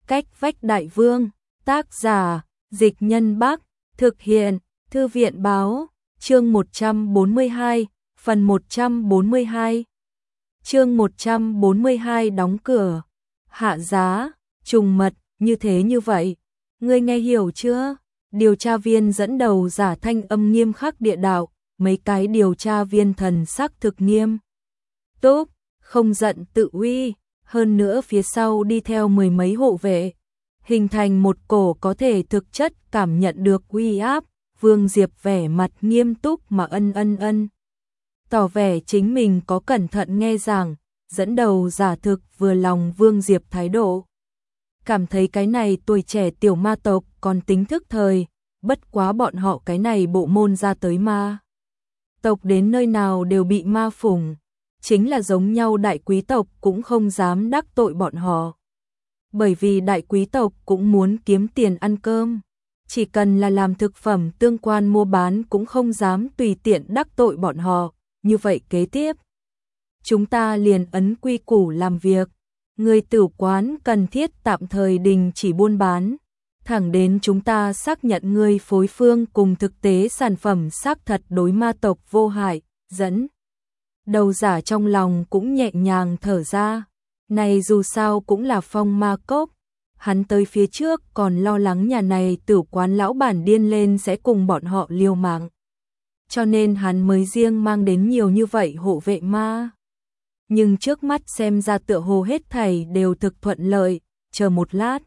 Cách vách đại vương, tác giả, Dịch Nhân Bắc, thực hiện, Thư viện báo, chương 142, phần 142. Chương 142 đóng cửa, hạ giá, trùng mật, như vậy. Ngươi nghe hiểu chưa? Điều tra viên dẫn đầu giả thanh âm nghiêm khắc địa đạo, mấy cái điều tra viên thần sắc thực nghiêm túc, không giận tự uy, hơn nữa phía sau đi theo mười mấy hộ vệ, hình thành một cổ có thể thực chất cảm nhận được uy áp. Vương Diệp vẻ mặt nghiêm túc mà ân, tỏ vẻ chính mình có cẩn thận nghe giảng, dẫn đầu giả thực vừa lòng Vương Diệp thái độ. Cảm thấy cái này tuổi trẻ tiểu ma tộc còn tính thức thời, bất quá bọn họ cái này bộ môn ra tới ma tộc đến nơi nào đều bị ma phủng, chính là giống nhau đại quý tộc cũng không dám đắc tội bọn họ. Bởi vì đại quý tộc cũng muốn kiếm tiền ăn cơm, chỉ cần là làm thực phẩm tương quan mua bán cũng không dám tùy tiện đắc tội bọn họ. Như vậy kế tiếp, chúng ta liền ấn quy củ làm việc, người tử quán cần thiết tạm thời đình chỉ buôn bán, thẳng đến chúng ta xác nhận người phối phương cùng thực tế sản phẩm xác thật đối ma tộc vô hại. Dẫn đầu giả trong lòng cũng nhẹ nhàng thở ra, này dù sao cũng là phong ma cốc, hắn tới phía trước còn lo lắng nhà này tử quán lão bản điên lên sẽ cùng bọn họ liều mạng, cho nên hắn mới riêng mang đến nhiều như vậy hộ vệ ma. Nhưng trước mắt xem ra tựa hồ hết thảy đều thực thuận lợi. Chờ một lát,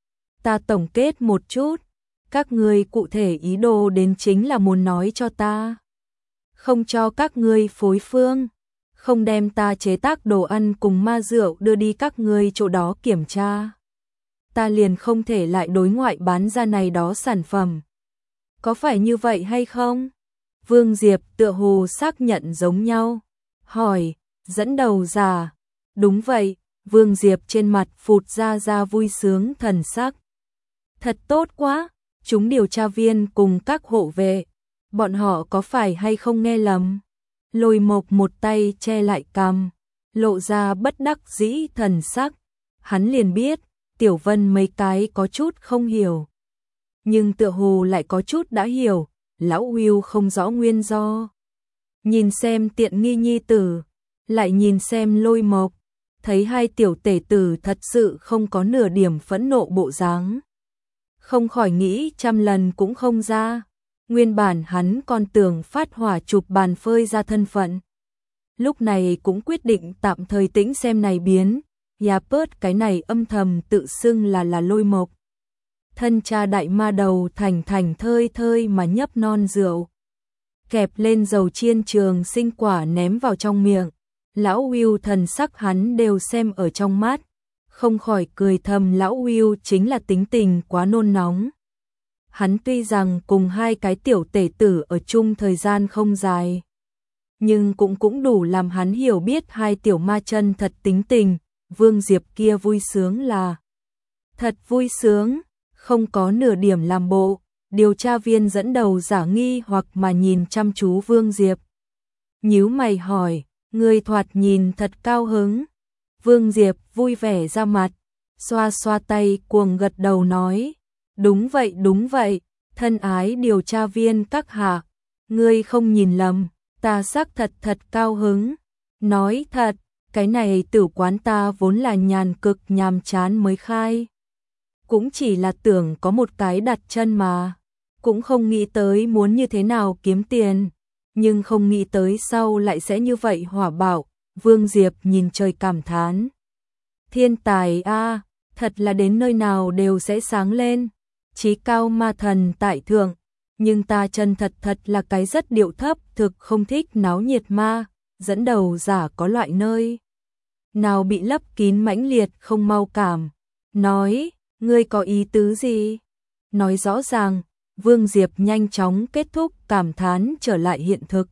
ta tổng kết một chút, các ngươi cụ thể ý đồ đến chính là muốn nói cho ta, không cho các ngươi phối phương, không đem ta chế tác đồ ăn cùng ma rượu đưa đi các ngươi chỗ đó kiểm tra, ta liền không thể lại đối ngoại bán ra này đó sản phẩm. Có phải như vậy hay không? Vương Diệp tựa hồ xác nhận giống nhau, hỏi, dẫn đầu giả. Đúng vậy. Vương Diệp trên mặt phụt ra vui sướng thần sắc. Thật tốt quá, chúng điều tra viên cùng các hộ vệ, bọn họ có phải hay không nghe lầm? Lôi Mộc một tay che lại cằm, lộ ra bất đắc dĩ thần sắc. Hắn liền biết, Tiểu Vân mấy cái có chút không hiểu, nhưng tựa hồ lại có chút đã hiểu. Lão Hưu không rõ nguyên do, nhìn xem tiện nghi nhi tử, lại nhìn xem Lôi Mộc, thấy hai tiểu tể tử thật sự không có nửa điểm phẫn nộ bộ dáng, không khỏi nghĩ trăm lần cũng không ra. Nguyên bản hắn còn tưởng phát hỏa chụp bàn phơi ra thân phận, lúc này cũng quyết định tạm thời tĩnh xem này biến. Bớt cái này âm thầm tự xưng là Lôi Mộc thân cha đại ma đầu, thành thơi mà nhấp non rượu, kẹp lên dầu chiên trường sinh quả ném vào trong miệng. Lão Hưu thần sắc hắn đều xem ở trong mắt, không khỏi cười thầm, lão Hưu chính là tính tình quá nôn nóng. Hắn tuy rằng cùng hai cái tiểu tể tử ở chung thời gian không dài, nhưng cũng đủ làm hắn hiểu biết hai tiểu ma chân thật tính tình. Vương Diệp kia vui sướng là thật vui sướng, không có nửa điểm làm bộ. Điều tra viên dẫn đầu giả nghi hoặc mà nhìn chăm chú Vương Diệp, nhíu mày hỏi, người thoạt nhìn thật cao hứng. Vương Diệp vui vẻ ra mặt, xoa xoa tay cuồng gật đầu nói, đúng vậy, thân ái điều tra viên các hạ, ngươi không nhìn lầm, ta xác thật cao hứng. Nói thật, cái này tử quán ta vốn là nhàn cực nhàm chán mới khai, cũng chỉ là tưởng có một cái đặt chân mà, cũng không nghĩ tới muốn như thế nào kiếm tiền, nhưng không nghĩ tới sau lại sẽ như vậy hỏa bạo. Vương Diệp nhìn trời cảm thán, thiên tài a, thật là đến nơi nào đều sẽ sáng lên, chí cao ma thần tại thượng, nhưng ta chân thật là cái rất điệu thấp, thực không thích náo nhiệt ma. Dẫn đầu giả có loại nơi nào bị lấp kín mãnh liệt không mau cảm, nói, ngươi có ý tứ gì? Nói rõ ràng. Vương Diệp nhanh chóng kết thúc cảm thán trở lại hiện thực,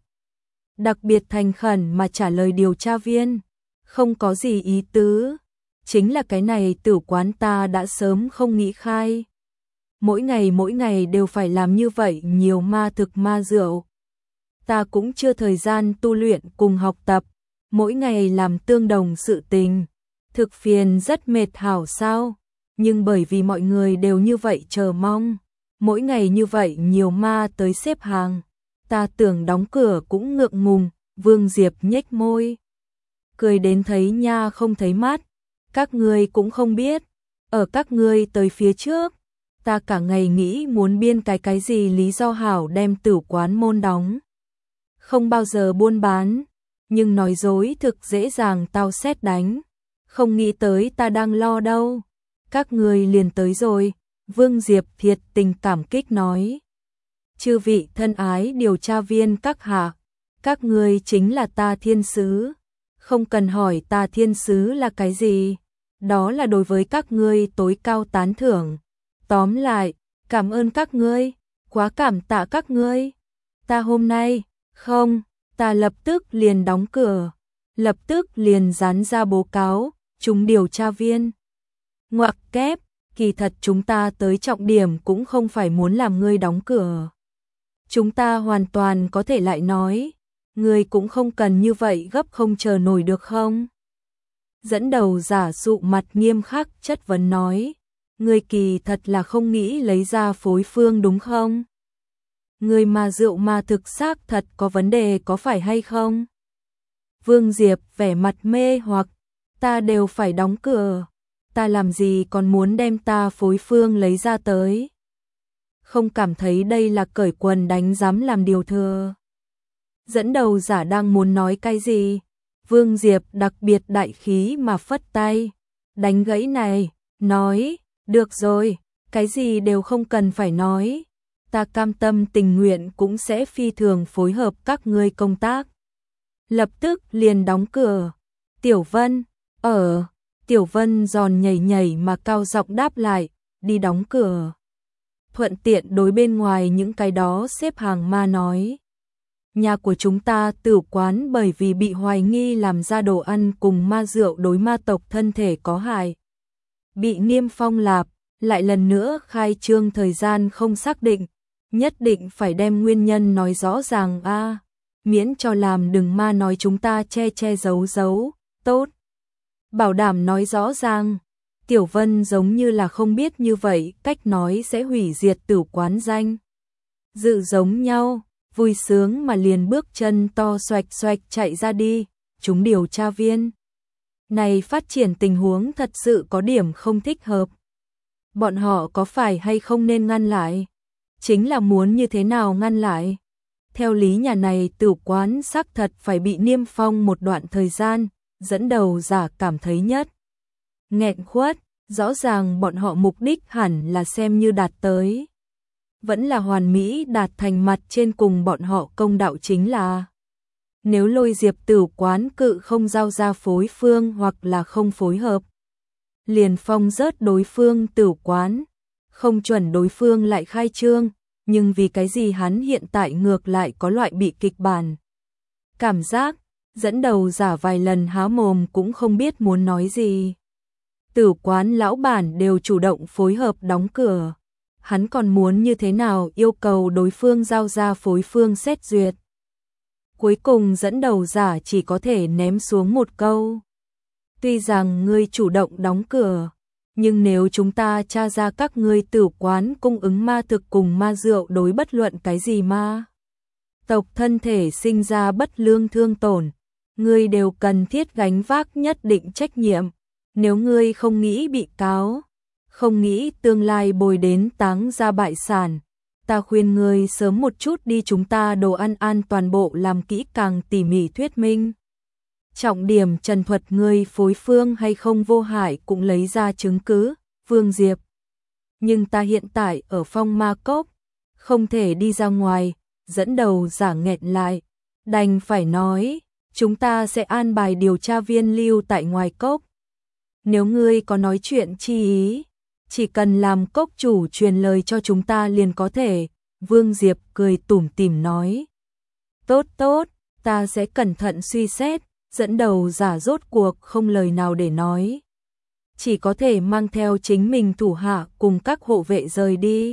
đặc biệt thành khẩn mà trả lời điều tra viên, không có gì ý tứ, chính là cái này tử quán ta đã sớm không nghĩ khai, mỗi ngày đều phải làm như vậy nhiều ma thực ma rượu, ta cũng chưa thời gian tu luyện cùng học tập, mỗi ngày làm tương đồng sự tình, thực phiền rất mệt hảo sao. nhưng bởi vì mọi người đều như vậy chờ mong, mỗi ngày như vậy nhiều ma tới xếp hàng, ta tưởng đóng cửa cũng ngượng ngùng. Vương Diệp nhếch môi, cười đến thấy nha không thấy mắt. Các ngươi cũng không biết, ở các ngươi tới phía trước, ta cả ngày nghĩ muốn biên cái gì lý do hảo đem tử quán môn đóng. Không bao giờ buôn bán, nhưng nói dối thực dễ dàng tao sét đánh. Không nghĩ tới ta đang lo đâu. Các ngươi liền tới rồi. Vương Diệp thiệt tình cảm kích nói. Chư vị thân ái điều tra viên các hạ, các ngươi chính là ta thiên sứ. Không cần hỏi ta thiên sứ là cái gì, đó là đối với các ngươi tối cao tán thưởng. Tóm lại, cảm ơn các ngươi, quá cảm tạ các ngươi. Ta hôm nay, không, ta lập tức liền đóng cửa, lập tức liền dán ra báo cáo, chúng điều tra viên. Ngoặc kép, kỳ thật chúng ta tới trọng điểm cũng không phải muốn làm ngươi đóng cửa. Chúng ta hoàn toàn có thể lại nói, ngươi cũng không cần như vậy gấp không chờ nổi được không? Dẫn đầu giả dụ mặt nghiêm khắc chất vấn nói, ngươi kỳ thật là không nghĩ lấy ra phối phương đúng không? Ngươi mà rượu mà thực xác thật có vấn đề có phải hay không? Vương Diệp vẻ mặt mê hoặc, ta đều phải đóng cửa, ta làm gì còn muốn đem ta phối phương lấy ra tới? Không cảm thấy đây là cởi quần đánh giám làm điều thừa. Dẫn đầu giả đang muốn nói cái gì, Vương Diệp đặc biệt đại khí mà phất tay, đánh gãy này, nói, được rồi, cái gì đều không cần phải nói, ta cam tâm tình nguyện cũng sẽ phi thường phối hợp các ngươi công tác. Lập tức liền đóng cửa. Tiểu Vân, Tiểu Vân giòn nhảy nhảy mà cao giọng đáp lại, đi đóng cửa. Thuận tiện đối bên ngoài những cái đó xếp hàng ma nói. Nhà của chúng ta tử quán bởi vì bị hoài nghi làm ra đồ ăn cùng ma rượu đối ma tộc thân thể có hại, bị niêm phong lạp, lại lần nữa khai trương thời gian không xác định, nhất định phải đem nguyên nhân nói rõ ràng a, miễn cho làm đừng ma nói chúng ta che giấu giấu, tốt. Bảo đảm nói rõ ràng. Tiểu Vân giống như là không biết như vậy cách nói sẽ hủy diệt tử quán danh dự giống nhau, vui sướng mà liền bước chân to xoạch xoạch chạy ra đi. Chúng điều tra viên này phát triển tình huống thật sự có điểm không thích hợp. Bọn họ có phải hay không nên ngăn lại? Chính là muốn như thế nào ngăn lại? Theo lý nhà này tử quán xác thật phải bị niêm phong một đoạn thời gian. Dẫn đầu giả cảm thấy nhất nghẹn khuất, rõ ràng bọn họ mục đích hẳn là xem như đạt tới. Vẫn là hoàn mỹ đạt thành mặt trên cùng bọn họ công đạo chính là. Nếu Lôi Diệp tử quán cự không giao ra phối phương hoặc là không phối hợp, liền phong rớt đối phương tử quán, không chuẩn đối phương lại khai trương, nhưng vì cái gì hắn hiện tại ngược lại có loại bị kịch bản. Cảm giác, dẫn đầu giả vài lần há mồm cũng không biết muốn nói gì. Tử quán lão bản đều chủ động phối hợp đóng cửa. Hắn còn muốn như thế nào yêu cầu đối phương giao ra phối phương xét duyệt. Cuối cùng dẫn đầu giả chỉ có thể ném xuống một câu. Tuy rằng ngươi chủ động đóng cửa, nhưng nếu chúng ta tra ra các ngươi tử quán cung ứng ma thực cùng ma rượu đối bất luận cái gì ma tộc thân thể sinh ra bất lương thương tổn, ngươi đều cần thiết gánh vác nhất định trách nhiệm. Nếu ngươi không nghĩ bị cáo, không nghĩ tương lai bồi đến táng ra bại sản, ta khuyên ngươi sớm một chút đi chúng ta đồ ăn an toàn bộ làm kỹ càng tỉ mỉ thuyết minh. Trọng điểm trần thuật ngươi phối phương hay không vô hại cũng lấy ra chứng cứ. Vương Diệp, nhưng ta hiện tại ở phong ma cốc, không thể đi ra ngoài. Dẫn đầu giả nghẹn lại, đành phải nói, chúng ta sẽ an bài điều tra viên lưu tại ngoài cốc. Nếu ngươi có nói chuyện chi ý, chỉ cần làm cốc chủ truyền lời cho chúng ta liền có thể. Vương Diệp cười tủm tỉm nói, tốt tốt, ta sẽ cẩn thận suy xét. Dẫn đầu giả rốt cuộc không lời nào để nói, chỉ có thể mang theo chính mình thủ hạ cùng các hộ vệ rời đi.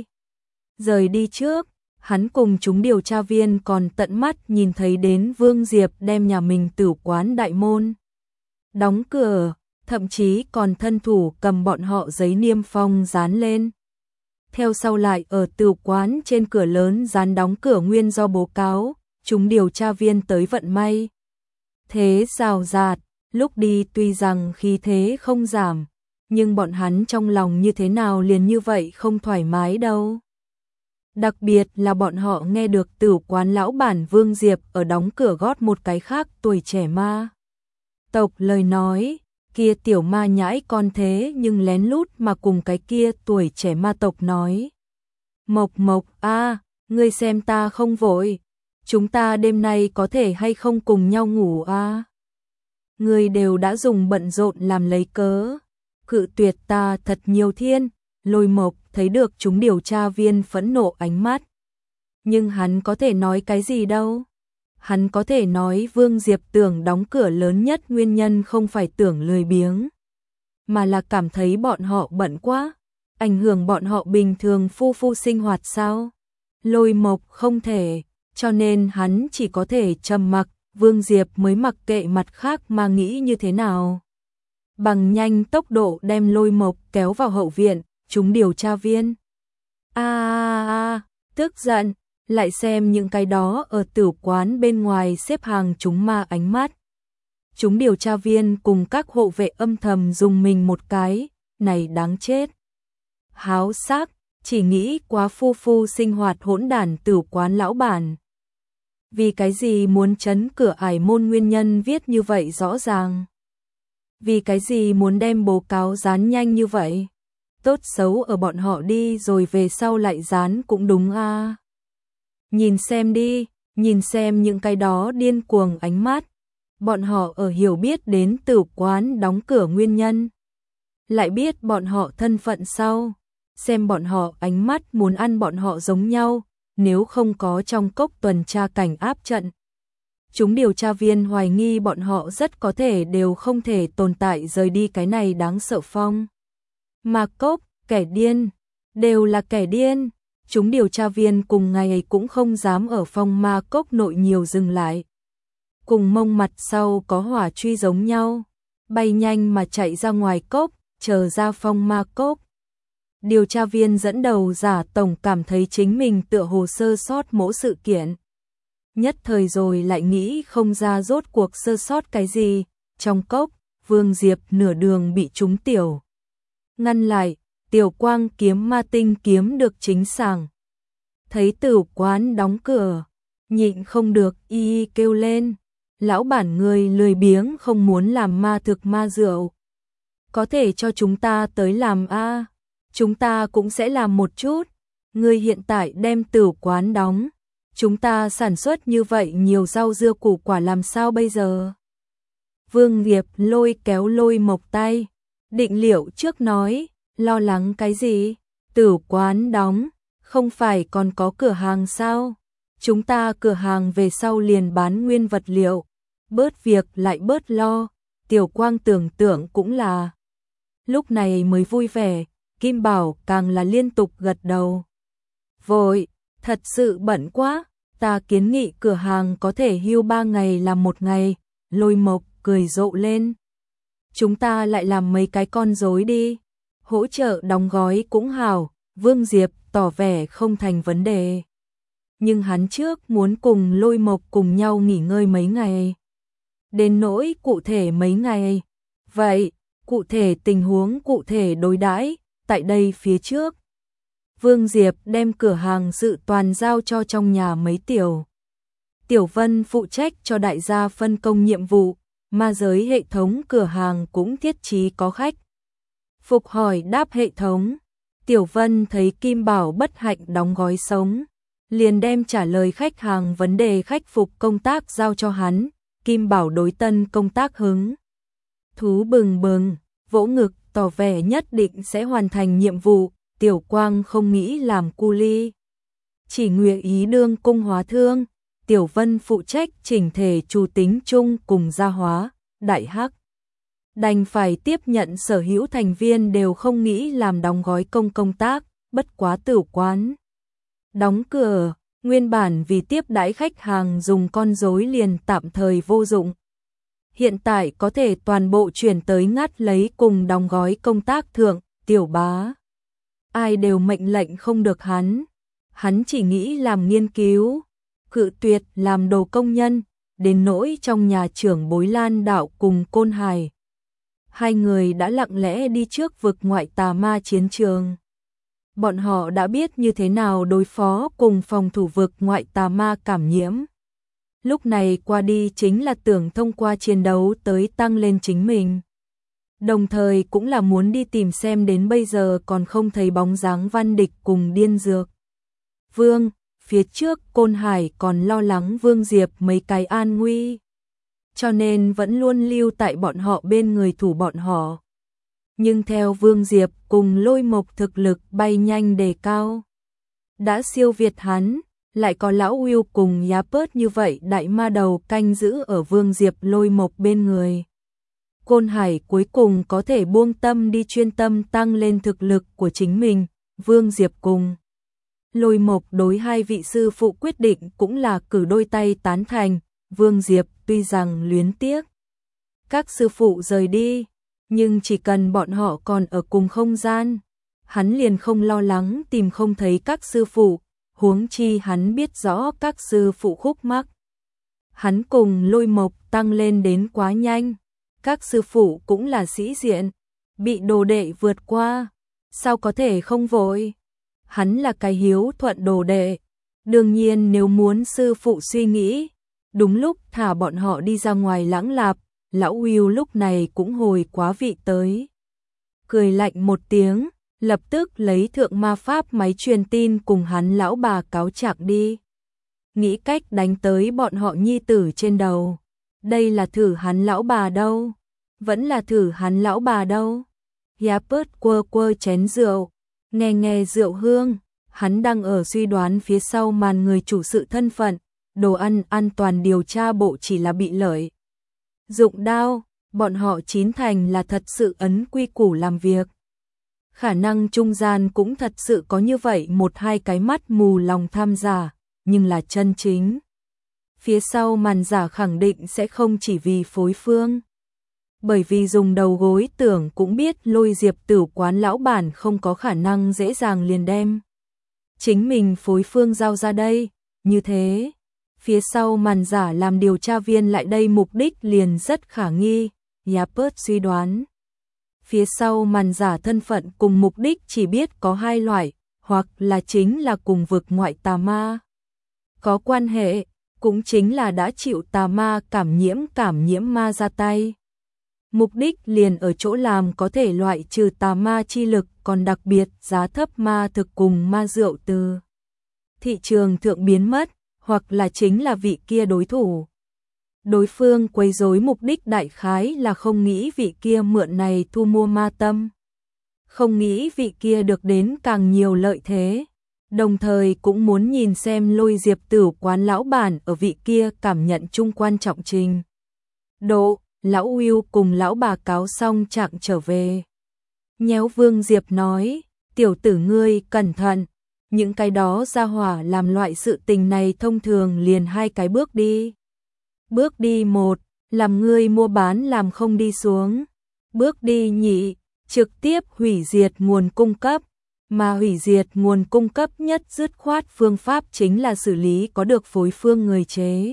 Rời đi trước, hắn cùng chúng điều tra viên còn tận mắt nhìn thấy đến Vương Diệp đem nhà mình tử quán đại môn đóng cửa. thậm chí còn thân thủ cầm bọn họ giấy niêm phong dán lên. Theo sau lại ở tử quán trên cửa lớn dán đóng cửa nguyên do bố cáo, chúng điều tra viên tới vận may. Thế rào rạt, lúc đi tuy rằng khí thế không giảm, nhưng bọn hắn trong lòng như thế nào liền như vậy không thoải mái đâu. Đặc biệt là bọn họ nghe được tử quán lão bản Vương Diệp ở đóng cửa gót một cái khác tuổi trẻ ma tộc lời nói, kia tiểu ma nhãi con thế nhưng lén lút mà cùng cái kia tuổi trẻ ma tộc nói. Mộc Mộc a, ngươi xem ta không vội, chúng ta đêm nay có thể hay không cùng nhau ngủ a? Ngươi đều đã dùng bận rộn làm lấy cớ, cự tuyệt ta thật nhiều thiên. Lôi Mộc thấy được chúng điều tra viên phẫn nộ ánh mắt. Nhưng hắn có thể nói cái gì đâu? Hắn có thể nói Vương Diệp tưởng đóng cửa lớn nhất nguyên nhân không phải tưởng lười biếng, mà là cảm thấy bọn họ bận quá, ảnh hưởng bọn họ bình thường phu sinh hoạt sao? Lôi Mộc không thể, cho nên hắn chỉ có thể trầm mặc, Vương Diệp mới mặc kệ mặt khác mà nghĩ như thế nào. Bằng nhanh tốc độ đem Lôi Mộc kéo vào hậu viện, chúng điều tra viên. Tức giận, lại xem những cái đó ở tử quán bên ngoài xếp hàng chúng ma ánh mắt. Chúng điều tra viên cùng các hộ vệ âm thầm dùng mình một cái, này đáng chết. Háo sắc, chỉ nghĩ quá phu sinh hoạt hỗn đản tử quán lão bản. Vì cái gì muốn trấn cửa ải môn nguyên nhân viết như vậy rõ ràng. Vì cái gì muốn đem bố cáo dán nhanh như vậy. Tốt xấu ở bọn họ đi rồi về sau lại dán cũng đúng a. Nhìn xem đi, nhìn xem những cái đó điên cuồng ánh mắt. Bọn họ ở hiểu biết đến tử quán đóng cửa nguyên nhân. Lại biết bọn họ thân phận sau. Xem bọn họ ánh mắt muốn ăn bọn họ giống nhau, nếu không có trong cốc tuần tra cảnh áp trận. Chúng điều tra viên hoài nghi bọn họ rất có thể đều không thể tồn tại rời đi cái này đáng sợ phong. Ma cốc, kẻ điên, đều là kẻ điên. Chúng điều tra viên cùng ngày ấy cũng không dám ở phong ma cốc nội nhiều dừng lại. Cùng mông mặt sau có hỏa truy giống nhau, bay nhanh mà chạy ra ngoài cốc, chờ ra phong ma cốc. Điều tra viên dẫn đầu giả tổng cảm thấy chính mình tựa hồ sơ sót mỗi sự kiện. Nhất thời rồi lại nghĩ không ra rốt cuộc sơ sót cái gì. Trong cốc, Vương Diệp nửa đường bị chúng tiểu ngăn lại, tiểu quang kiếm ma tinh kiếm được chính sàng. Thấy tử quán đóng cửa, nhịn không được y kêu lên. Lão bản người lười biếng không muốn làm ma thực ma rượu. Có thể cho chúng ta tới làm a? Chúng ta cũng sẽ làm một chút. Người hiện tại đem tử quán đóng. Chúng ta sản xuất như vậy nhiều rau dưa củ quả làm sao bây giờ? Vương Diệp lôi kéo Lôi Mộc tay. Định liệu trước nói, lo lắng cái gì? Tử quán đóng, không phải còn có cửa hàng sao? Chúng ta cửa hàng về sau liền bán nguyên vật liệu. Bớt việc lại bớt lo. Tiểu Quang tưởng tượng cũng là. Lúc này mới vui vẻ, Kim Bảo càng là liên tục gật đầu. Vội, thật sự bận quá, ta kiến nghị cửa hàng có thể hưu 3 ngày làm 1 ngày. Lôi Mộc cười rộ lên. Chúng ta lại làm mấy cái con rối đi. Hỗ trợ đóng gói cũng hảo. Vương Diệp tỏ vẻ không thành vấn đề. Nhưng hắn trước muốn cùng Lôi Mộc cùng nhau nghỉ ngơi mấy ngày. Đến nỗi cụ thể mấy ngày. Vậy, cụ thể tình huống cụ thể đối đãi tại đây phía trước. Vương Diệp đem cửa hàng sự toàn giao cho trong nhà mấy tiểu. Tiểu Vân phụ trách cho đại gia phân công nhiệm vụ, ma giới hệ thống cửa hàng cũng thiết trí có khách. Phục hỏi đáp hệ thống. Tiểu Vân thấy Kim Bảo bất hạnh đóng gói sống, liền đem trả lời khách hàng vấn đề khách phục công tác giao cho hắn. Kim Bảo đối tân công tác hứng thú bừng bừng, vỗ ngực tỏ vẻ nhất định sẽ hoàn thành nhiệm vụ. Tiểu Quang không nghĩ làm cu ly, chỉ nguyện ý đương cung hóa thương. Tiểu Vân phụ trách chỉnh thể chủ tính chung cùng gia hóa. Đại Hắc đành phải tiếp nhận sở hữu thành viên đều không nghĩ làm đóng gói công tác. Bất quá tử quán đóng cửa, nguyên bản vì tiếp đãi khách hàng dùng con rối liền tạm thời vô dụng. hiện tại có thể toàn bộ chuyển tới ngắt lấy cùng đóng gói công tác thượng, Tiểu Bá. Ai đều mệnh lệnh không được hắn chỉ nghĩ làm nghiên cứu, cự tuyệt làm đồ công nhân, đến nỗi trong nhà trưởng bối Lan Đạo cùng Côn Hải. Hai người đã lặng lẽ đi trước vực ngoại tà ma chiến trường. Bọn họ đã biết như thế nào đối phó cùng phòng thủ vực ngoại tà ma cảm nhiễm. Lúc này qua đi chính là tưởng thông qua chiến đấu tới tăng lên chính mình. Đồng thời cũng là muốn đi tìm xem đến bây giờ còn không thấy bóng dáng Văn Địch cùng Điên Dược. Vương, phía trước Côn Hải còn lo lắng Vương Diệp mấy cái an nguy, cho nên vẫn luôn lưu tại bọn họ bên người thủ bọn họ. Nhưng theo Vương Diệp cùng Lôi Mộc thực lực bay nhanh đề cao, đã siêu việt hắn, lại có lão Will cùng Giá Pớt như vậy đại ma đầu canh giữ ở Vương Diệp Lôi Mộc bên người. Côn Hải cuối cùng có thể buông tâm đi chuyên tâm tăng lên thực lực của chính mình. Vương Diệp cùng Lôi Mộc đối hai vị sư phụ quyết định cũng là cử đôi tay tán thành. Vương Diệp tuy rằng luyến tiếc các sư phụ rời đi, nhưng chỉ cần bọn họ còn ở cùng không gian, hắn liền không lo lắng tìm không thấy các sư phụ, huống chi hắn biết rõ các sư phụ khúc mắc. Hắn cùng Lôi Mộc tăng lên đến quá nhanh, các sư phụ cũng là sĩ diện, bị đồ đệ vượt qua, sao có thể không vội. Hắn là cái hiếu thuận đồ đệ, đương nhiên nếu muốn sư phụ suy nghĩ, đúng lúc thả bọn họ đi ra ngoài lãng lạp. Lão Will lúc này cũng hồi quá vị tới. Cười lạnh một tiếng, lập tức lấy thượng ma pháp máy truyền tin cùng hắn lão bà cáo trạng đi. Nghĩ cách đánh tới bọn họ nhi tử trên đầu. Đây là thử hắn lão bà đâu? Vẫn là thử hắn lão bà đâu? Yapert quơ quơ chén rượu, nghe rượu hương. Hắn đang ở suy đoán phía sau màn người chủ sự thân phận. Đồ ăn an toàn điều tra bộ chỉ là bị lợi dụng đao, bọn họ chín thành là thật sự ấn quy củ làm việc. Khả năng trung gian cũng thật sự có như vậy một hai cái mắt mù lòng tham giả, nhưng là chân chính. Phía sau màn giả khẳng định sẽ không chỉ vì phối phương. Bởi vì dùng đầu gối tưởng cũng biết Lôi Diệp Tử quán lão bản không có khả năng dễ dàng liền đem chính mình phối phương giao ra đây, như thế. Phía sau màn giả làm điều tra viên lại đây mục đích liền rất khả nghi, Yapert suy đoán. Phía sau màn giả thân phận cùng mục đích chỉ biết có hai loại, hoặc là chính là cùng vực ngoại tà ma có quan hệ, cũng chính là đã chịu tà ma cảm nhiễm ma ra tay. Mục đích liền ở chỗ làm có thể loại trừ tà ma chi lực, còn đặc biệt giá thấp ma thực cùng ma rượu từ thị trường thượng biến mất, hoặc là chính là vị kia đối thủ. Đối phương quấy rối mục đích đại khái là không nghĩ vị kia mượn này thu mua ma tâm. Không nghĩ vị kia được đến càng nhiều lợi thế. Đồng thời cũng muốn nhìn xem Lôi Diệp Tử quán lão bản ở vị kia cảm nhận chung quan trọng trình độ. Lão Will cùng lão bà cáo xong trạng trở về. Nhéo Vương Diệp nói, tiểu tử ngươi cẩn thận. Những cái đó ra hỏa làm loại sự tình này thông thường liền hai cái bước đi. Bước đi một, làm ngươi mua bán làm không đi xuống. Bước đi nhị, trực tiếp hủy diệt nguồn cung cấp. Mà hủy diệt nguồn cung cấp nhất dứt khoát phương pháp chính là xử lý có được phối phương người chế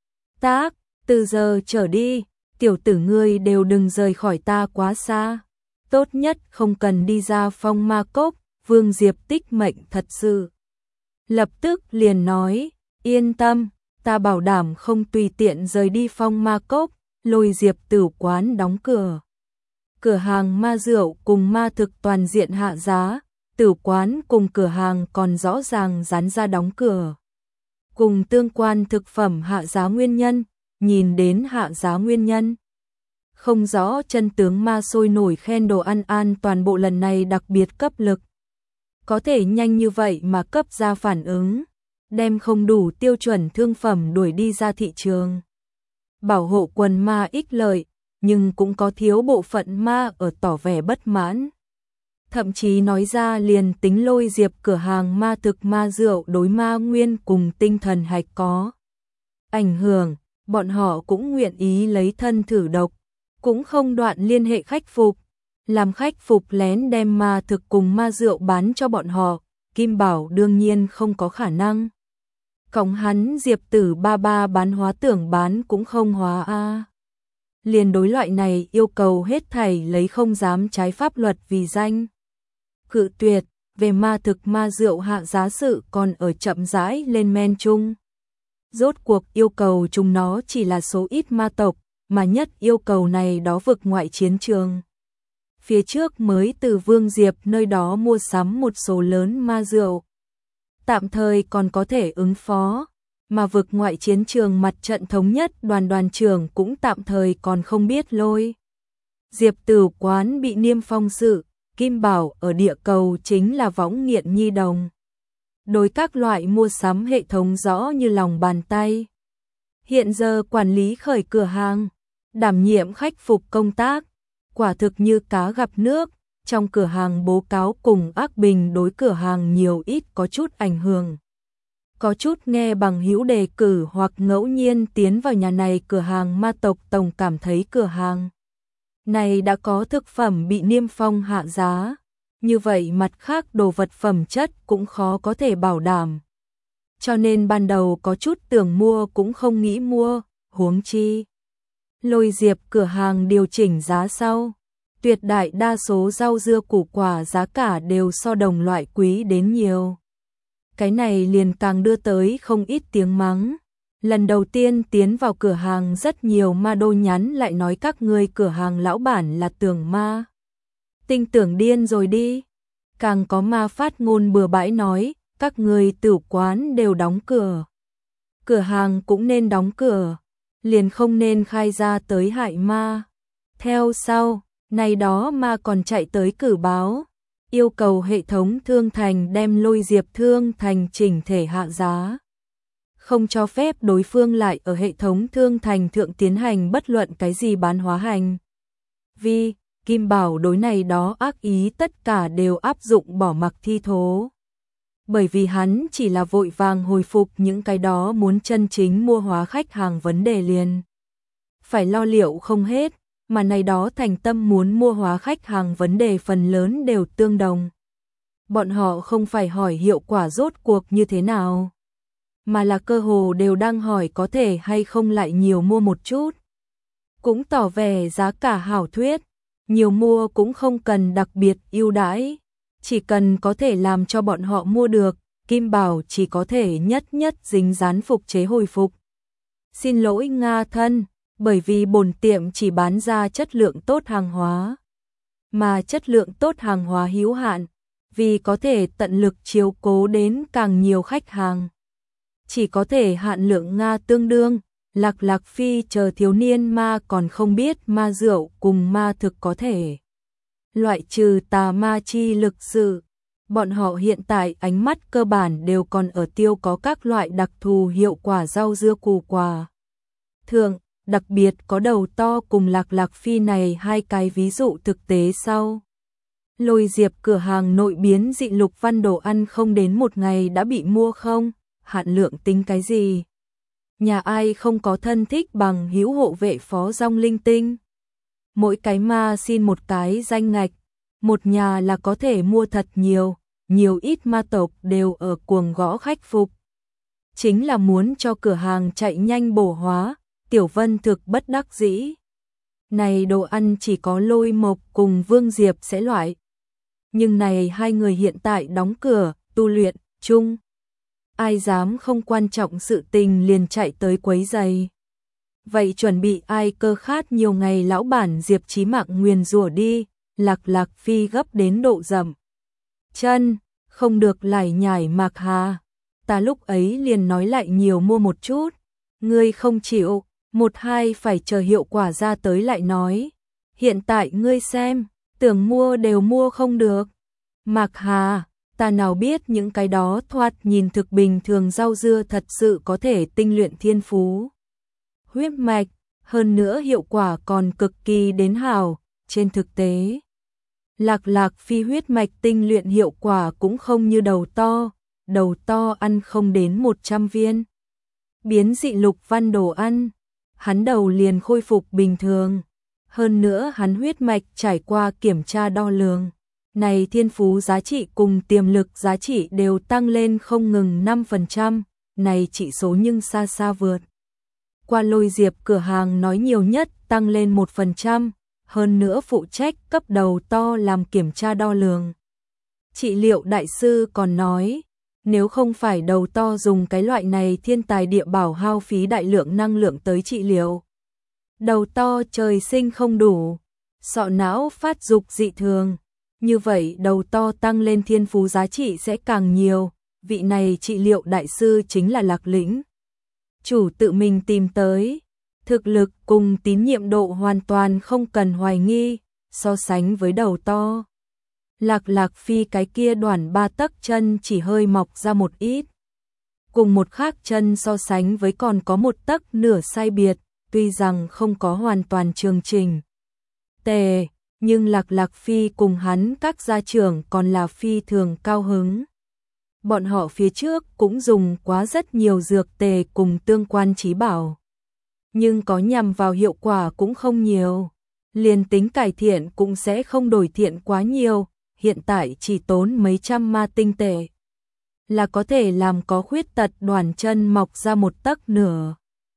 tác. Từ giờ trở đi, tiểu tử ngươi đều đừng rời khỏi ta quá xa. Tốt nhất không cần đi ra Phong Ma Cốc. Vương Diệp tích mệnh thật sự. Lập tức liền nói, yên tâm, ta bảo đảm không tùy tiện rời đi Phong Ma Cốc. Lôi Diệp Tử quán đóng cửa. Cửa hàng ma rượu cùng ma thực toàn diện hạ giá, tử quán cùng cửa hàng còn rõ ràng dán ra đóng cửa. Cùng tương quan thực phẩm hạ giá nguyên nhân, nhìn đến hạ giá nguyên nhân. Không rõ chân tướng ma sôi nổi khen đồ ăn an toàn bộ lần này đặc biệt cấp lực. Có thể nhanh như vậy mà cấp ra phản ứng, đem không đủ tiêu chuẩn thương phẩm đuổi đi ra thị trường. Bảo hộ quần ma ích lợi, nhưng cũng có thiếu bộ phận ma ở tỏ vẻ bất mãn. Thậm chí nói ra liền tính Lôi Diệp cửa hàng ma thực ma rượu đối ma nguyên cùng tinh thần hạch có ảnh hưởng, bọn họ cũng nguyện ý lấy thân thử độc, cũng không đoạn liên hệ khách phục, làm khách phục lén đem ma thực cùng ma rượu bán cho bọn họ, Kim Bảo đương nhiên không có khả năng. Cộng hắn Diệp Tử ba ba bán hóa tưởng bán cũng không hóa a. Liền đối loại này yêu cầu hết thảy lấy không dám trái pháp luật vì danh. Cự tuyệt, về ma thực ma rượu hạ giá sự còn ở chậm rãi lên men chung. Rốt cuộc yêu cầu chúng nó chỉ là số ít ma tộc, mà nhất yêu cầu này đó vực ngoại chiến trường. Phía trước mới từ Vương Diệp nơi đó mua sắm một số lớn ma rượu. Tạm thời còn có thể ứng phó, mà vực ngoại chiến trường mặt trận thống nhất đoàn trưởng cũng tạm thời còn không biết lôi. Diệp Tử quán bị niêm phong sự, Kim Bảo ở địa cầu chính là võng nghiện nhi đồng. Đối các loại mua sắm hệ thống rõ như lòng bàn tay. Hiện giờ quản lý khởi cửa hàng, đảm nhiệm khách phục công tác, quả thực như cá gặp nước, trong cửa hàng bố cáo cùng ác bình đối cửa hàng nhiều ít có chút ảnh hưởng. Có chút nghe bằng hữu đề cử hoặc ngẫu nhiên tiến vào nhà này cửa hàng ma tộc tổng cảm thấy cửa hàng này đã có thực phẩm bị niêm phong hạ giá, như vậy mặt khác đồ vật phẩm chất cũng khó có thể bảo đảm. Cho nên ban đầu có chút tưởng mua cũng không nghĩ mua, huống chi. Lôi Diệp cửa hàng điều chỉnh giá sau, tuyệt đại đa số rau dưa củ quả giá cả đều so đồng loại quý đến nhiều. Cái này liền càng đưa tới không ít tiếng mắng. Lần đầu tiên tiến vào cửa hàng rất nhiều ma đô nhắn lại nói các ngươi cửa hàng lão bản là tưởng ma. Tinh tưởng điên rồi đi. Càng có ma phát ngôn bừa bãi nói, các ngươi tử quán đều đóng cửa. Cửa hàng cũng nên đóng cửa, liền không nên khai ra tới hại ma. Theo sau, này đó ma còn chạy tới cử báo, yêu cầu hệ thống thương thành đem Lôi Diệp thương thành chỉnh thể hạ giá. Không cho phép đối phương lại ở hệ thống thương thành thượng tiến hành bất luận cái gì bán hóa hành. Vì, Kim Bảo đối này đó ác ý tất cả đều áp dụng bỏ mặc thi thố. Bởi vì hắn chỉ là vội vàng hồi phục những cái đó muốn chân chính mua hóa khách hàng vấn đề liền. Phải lo liệu không hết, mà này đó thành tâm muốn mua hóa khách hàng vấn đề phần lớn đều tương đồng. Bọn họ không phải hỏi hiệu quả rốt cuộc như thế nào, mà là cơ hồ đều đang hỏi có thể hay không lại nhiều mua một chút. Cũng tỏ vẻ giá cả hảo thuyết, nhiều mua cũng không cần đặc biệt ưu đãi, chỉ cần có thể làm cho bọn họ mua được, Kim Bảo chỉ có thể nhất dính dán phục chế hồi phục. Xin lỗi Nga thân, bởi vì bổn tiệm chỉ bán ra chất lượng tốt hàng hóa, mà chất lượng tốt hàng hóa hữu hạn, vì có thể tận lực chiếu cố đến càng nhiều khách hàng. Chỉ có thể hạn lượng Nga tương đương, Lạc Phi chờ thiếu niên ma còn không biết ma rượu cùng ma thực có thể loại trừ tà ma chi lực sự. Bọn họ hiện tại ánh mắt cơ bản đều còn ở tiêu có các loại đặc thù hiệu quả rau dưa củ quả. Thường, đặc biệt có đầu to cùng Lạc Phi này hai cái ví dụ thực tế sau. Lôi Diệp cửa hàng nội biến dị lục văn đồ ăn không đến một ngày đã bị mua không, hạn lượng tính cái gì? Nhà ai không có thân thích bằng hữu hộ vệ phó dòng linh tinh? Mỗi cái ma xin một cái danh ngạch, một nhà là có thể mua thật nhiều ít ma tộc đều ở cuồng gõ khách phục. Chính là muốn cho cửa hàng chạy nhanh bổ hóa, Tiểu Vân thực bất đắc dĩ. Này đồ ăn chỉ có Lôi Mộc cùng Vương Diệp sẽ loại. Nhưng này hai người hiện tại đóng cửa, tu luyện, chung. Ai dám không quan trọng sự tình liền chạy tới quấy giày. Vậy chuẩn bị ai cơ khát nhiều ngày lão bản Diệp chí mạng nguyền rủa đi, Lạc Phi gấp đến độ rậm chân, không được lải nhải Mạc Hà. Ta lúc ấy liền nói lại nhiều mua một chút, ngươi không chịu, một hai phải chờ hiệu quả ra tới lại nói. Hiện tại ngươi xem, tưởng mua đều mua không được. Mạc Hà, ta nào biết những cái đó thoạt nhìn thực bình thường rau dưa thật sự có thể tinh luyện thiên phú. Huyết mạch, hơn nữa hiệu quả còn cực kỳ đến hảo, trên thực tế. Lạc Phi huyết mạch tinh luyện hiệu quả cũng không như đầu to ăn không đến 100 viên. Biến dị lục văn đồ ăn, hắn đầu liền khôi phục bình thường. Hơn nữa hắn huyết mạch trải qua kiểm tra đo lường. Này thiên phú giá trị cùng tiềm lực giá trị đều tăng lên không ngừng 5%, này chỉ số nhưng xa xa vượt. Qua Lôi Diệp cửa hàng nói nhiều nhất tăng lên 1%, hơn nữa phụ trách cấp đầu to làm kiểm tra đo lường. Trị liệu đại sư còn nói, nếu không phải đầu to dùng cái loại này thiên tài địa bảo hao phí đại lượng năng lượng tới trị liệu. Đầu to trời sinh không đủ, sọ não phát dục dị thường. Như vậy đầu to tăng lên thiên phú giá trị sẽ càng nhiều, vị này trị liệu đại sư chính là Lạc Lĩnh. Chủ tự mình tìm tới, thực lực cùng tín nhiệm độ hoàn toàn không cần hoài nghi, so sánh với đầu to. Lạc Phi cái kia đoản 3 tấc chân chỉ hơi mọc ra một ít. Cùng một khác chân so sánh với còn có 1 tấc nửa sai biệt, tuy rằng không có hoàn toàn trường trình. Nhưng Lạc Phi cùng hắn các gia trưởng còn là phi thường cao hứng. Bọn họ phía trước cũng dùng quá rất nhiều dược tề cùng tương quan trí bảo. Nhưng có nhằm vào hiệu quả cũng không nhiều. Liền tính cải thiện cũng sẽ không đổi thiện quá nhiều, hiện tại chỉ tốn mấy trăm ma tinh tệ. Là có thể làm có khuyết tật đoản chân mọc ra 1 tấc nửa.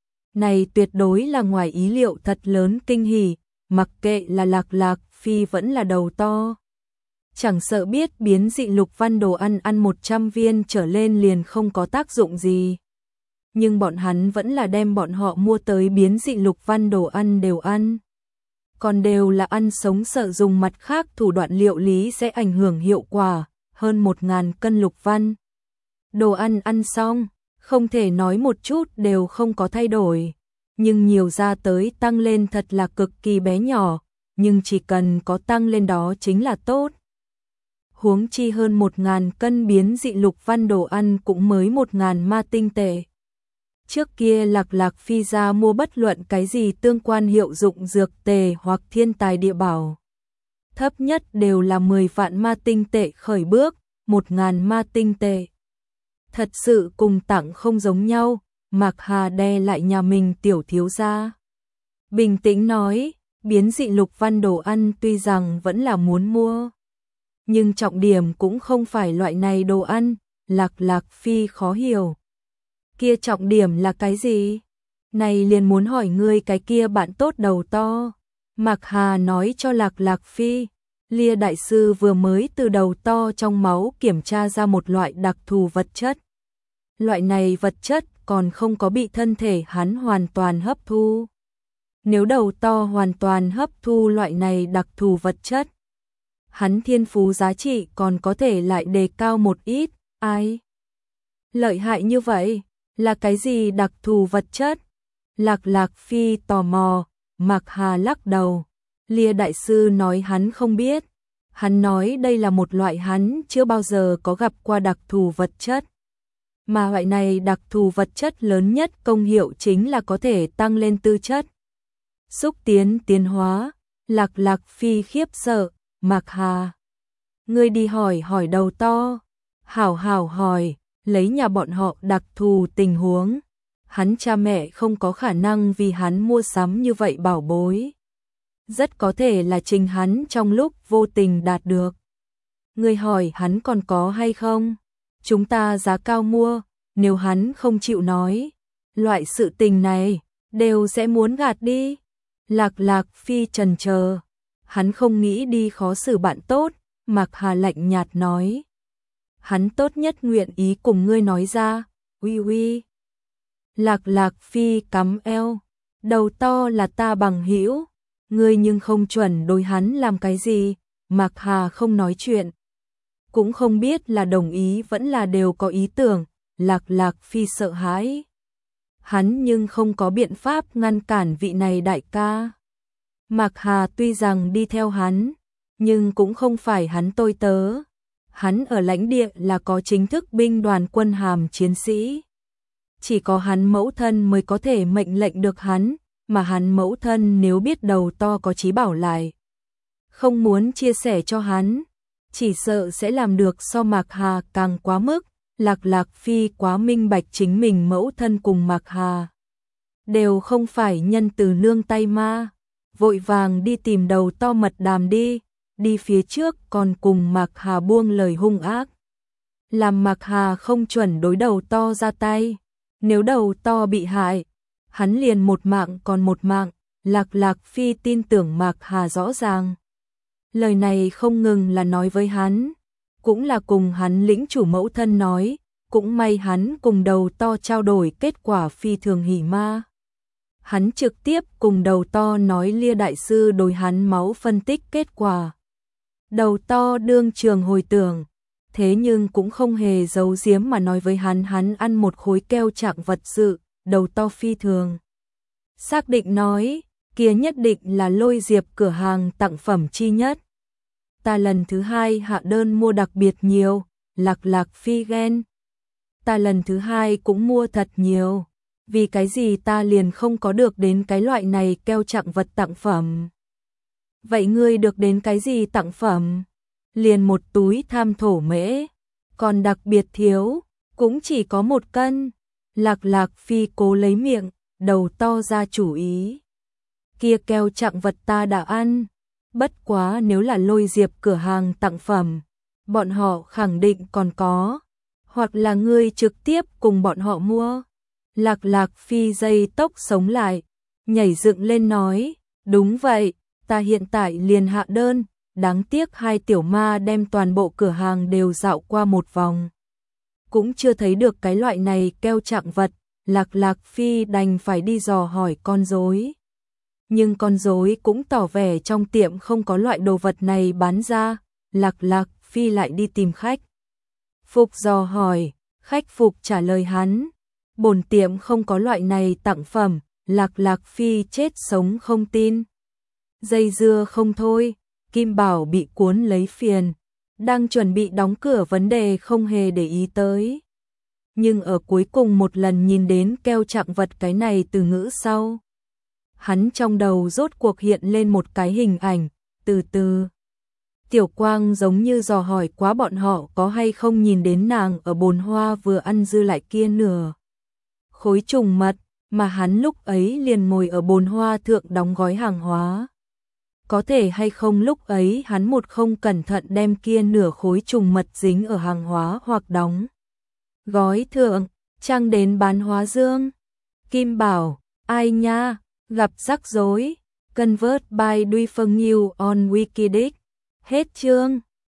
Này tuyệt đối là ngoài ý liệu thật lớn kinh hỉ, mặc kệ là Lạc Phi vẫn là đầu to. Chẳng sợ biết biến dị lục văn đồ ăn 100 viên trở lên liền không có tác dụng gì. Nhưng bọn hắn vẫn là đem bọn họ mua tới biến dị lục văn đồ ăn đều ăn. Còn đều là ăn sống, sợ dùng mặt khác thủ đoạn liệu lý sẽ ảnh hưởng hiệu quả, hơn 1.000 cân lục văn. Đồ ăn xong, không thể nói một chút đều không có thay đổi. Nhưng nhiều ra tới tăng lên thật là cực kỳ bé nhỏ, nhưng chỉ cần có tăng lên đó chính là tốt. Huống chi hơn 1.000 cân biến dị lục văn đồ ăn cũng mới 1.000 ma tinh tệ. Trước kia Lạc Phi ra mua bất luận cái gì tương quan hiệu dụng dược tề hoặc thiên tài địa bảo. Thấp nhất đều là 10 vạn ma tinh tệ khởi bước, 1.000 ma tinh tệ. Thật sự cùng tặng không giống nhau, Mạc Hà đe lại nhà mình tiểu thiếu gia. Bình tĩnh nói, biến dị lục văn đồ ăn tuy rằng vẫn là muốn mua. Nhưng trọng điểm cũng không phải loại này đồ ăn, Lạc Phi khó hiểu. Kia trọng điểm là cái gì? Này liền muốn hỏi ngươi cái kia bạn tốt đầu to. Mạc Hà nói cho Lạc Phi, Lia đại sư vừa mới từ đầu to trong máu kiểm tra ra một loại đặc thù vật chất. Loại này vật chất còn không có bị thân thể hắn hoàn toàn hấp thu. Nếu đầu to hoàn toàn hấp thu loại này đặc thù vật chất, hắn thiên phú giá trị còn có thể lại đề cao một ít. Ai? Lợi hại như vậy, là cái gì đặc thù vật chất? Lạc Phi tò mò, Mạc Hà lắc đầu. Lia đại sư nói hắn không biết. Hắn nói đây là một loại hắn chưa bao giờ có gặp qua đặc thù vật chất. Mà loại này đặc thù vật chất lớn nhất công hiệu chính là có thể tăng lên tư chất. Xúc tiến tiến hóa. Lạc Phi khiếp sợ, Mạc Hà. Ngươi đi hỏi đầu to. Hảo hỏi, lấy nhà bọn họ đặc thù tình huống. Hắn cha mẹ không có khả năng vì hắn mua sắm như vậy bảo bối. Rất có thể là chính hắn trong lúc vô tình đạt được. Ngươi hỏi hắn còn có hay không? Chúng ta giá cao mua, nếu hắn không chịu nói. Loại sự tình này, đều sẽ muốn gạt đi. Lạc Phi chần chờ. Hắn không nghĩ đi khó xử bạn tốt, Mạc Hà lạnh nhạt nói. Hắn tốt nhất nguyện ý cùng ngươi nói ra, uy. Lạc Phi cắm eo, đầu to là ta bằng hữu, ngươi nhưng không chuẩn đối hắn làm cái gì. Mạc Hà không nói chuyện, cũng không biết là đồng ý vẫn là đều có ý tưởng. Lạc Phi sợ hãi, hắn nhưng không có biện pháp ngăn cản vị này đại ca. Mạc Hà tuy rằng đi theo hắn, nhưng cũng không phải hắn tôi tớ. Hắn ở lãnh địa là có chính thức binh đoàn quân hàm chiến sĩ. Chỉ có hắn mẫu thân mới có thể mệnh lệnh được hắn, mà hắn mẫu thân nếu biết đầu to có trí bảo lại, không muốn chia sẻ cho hắn, chỉ sợ sẽ làm được so Mạc Hà càng quá mức. Lạc Phi quá minh bạch chính mình mẫu thân cùng Mạc Hà đều không phải nhân từ nương tay ma. Vội vàng đi tìm đầu to mật đàm đi phía trước còn cùng Mạc Hà buông lời hung ác. Làm Mạc Hà không chuẩn đối đầu to ra tay, nếu đầu to bị hại, hắn liền một mạng còn một mạng. Lạc Phi tin tưởng Mạc Hà rõ ràng. Lời này không ngừng là nói với hắn, cũng là cùng hắn lĩnh chủ mẫu thân nói, cũng may hắn cùng đầu to trao đổi kết quả phi thường hỉ ma. Hắn trực tiếp cùng đầu to nói Lia đại sư đối hắn máu phân tích kết quả. Đầu to đương trường hồi tưởng, thế nhưng cũng không hề giấu giếm mà nói với hắn ăn một khối keo trạng vật sự. Đầu to phi thường xác định nói, kia nhất định là Lôi Diệp cửa hàng tặng phẩm chi nhất. Ta lần thứ hai hạ đơn mua đặc biệt nhiều. Lạc Phi ghen. Ta lần thứ hai cũng mua thật nhiều. Vì cái gì ta liền không có được đến cái loại này keo trạng vật tặng phẩm? Vậy ngươi được đến cái gì tặng phẩm? Liền một túi tham thổ mễ, còn đặc biệt thiếu, cũng chỉ có 1 cân. Lạc Phi cố lấy miệng, đầu to ra chủ ý. Kia keo trạng vật ta đã ăn, bất quá nếu là Lôi Diệp cửa hàng tặng phẩm, bọn họ khẳng định còn có, hoặc là ngươi trực tiếp cùng bọn họ mua. Lạc Phi dây tốc sống lại, nhảy dựng lên nói, đúng vậy, ta hiện tại liền hạ đơn, đáng tiếc hai tiểu ma đem toàn bộ cửa hàng đều dạo qua một vòng. Cũng chưa thấy được cái loại này keo trạng vật, Lạc Phi đành phải đi dò hỏi con rối. Nhưng con rối cũng tỏ vẻ trong tiệm không có loại đồ vật này bán ra, Lạc Phi lại đi tìm khách. Phục dò hỏi, khách Phục trả lời hắn, bổn tiệm không có loại này tặng phẩm. Lạc Phi chết sống không tin. Dây dưa không thôi, Kim Bảo bị cuốn lấy phiền, đang chuẩn bị đóng cửa vấn đề không hề để ý tới. Nhưng ở cuối cùng một lần nhìn đến keo trạng vật cái này từ ngữ sau, hắn trong đầu rốt cuộc hiện lên một cái hình ảnh, từ từ. Tiểu Quang giống như dò hỏi quá bọn họ có hay không nhìn đến nàng ở bồn hoa vừa ăn dư lại kia nửa khối trùng mật, mà hắn lúc ấy liền ngồi ở bồn hoa thượng đóng gói hàng hóa. Có thể hay không lúc ấy hắn một không cẩn thận đem kia nửa khối trùng mật dính ở hàng hóa hoặc đóng gói thượng, trang đến bán hóa dương. Kim Bảo, ai nha, gặp rắc rối. Convert by Duy Phương Nhiêu on Wikileaks. Hết chương.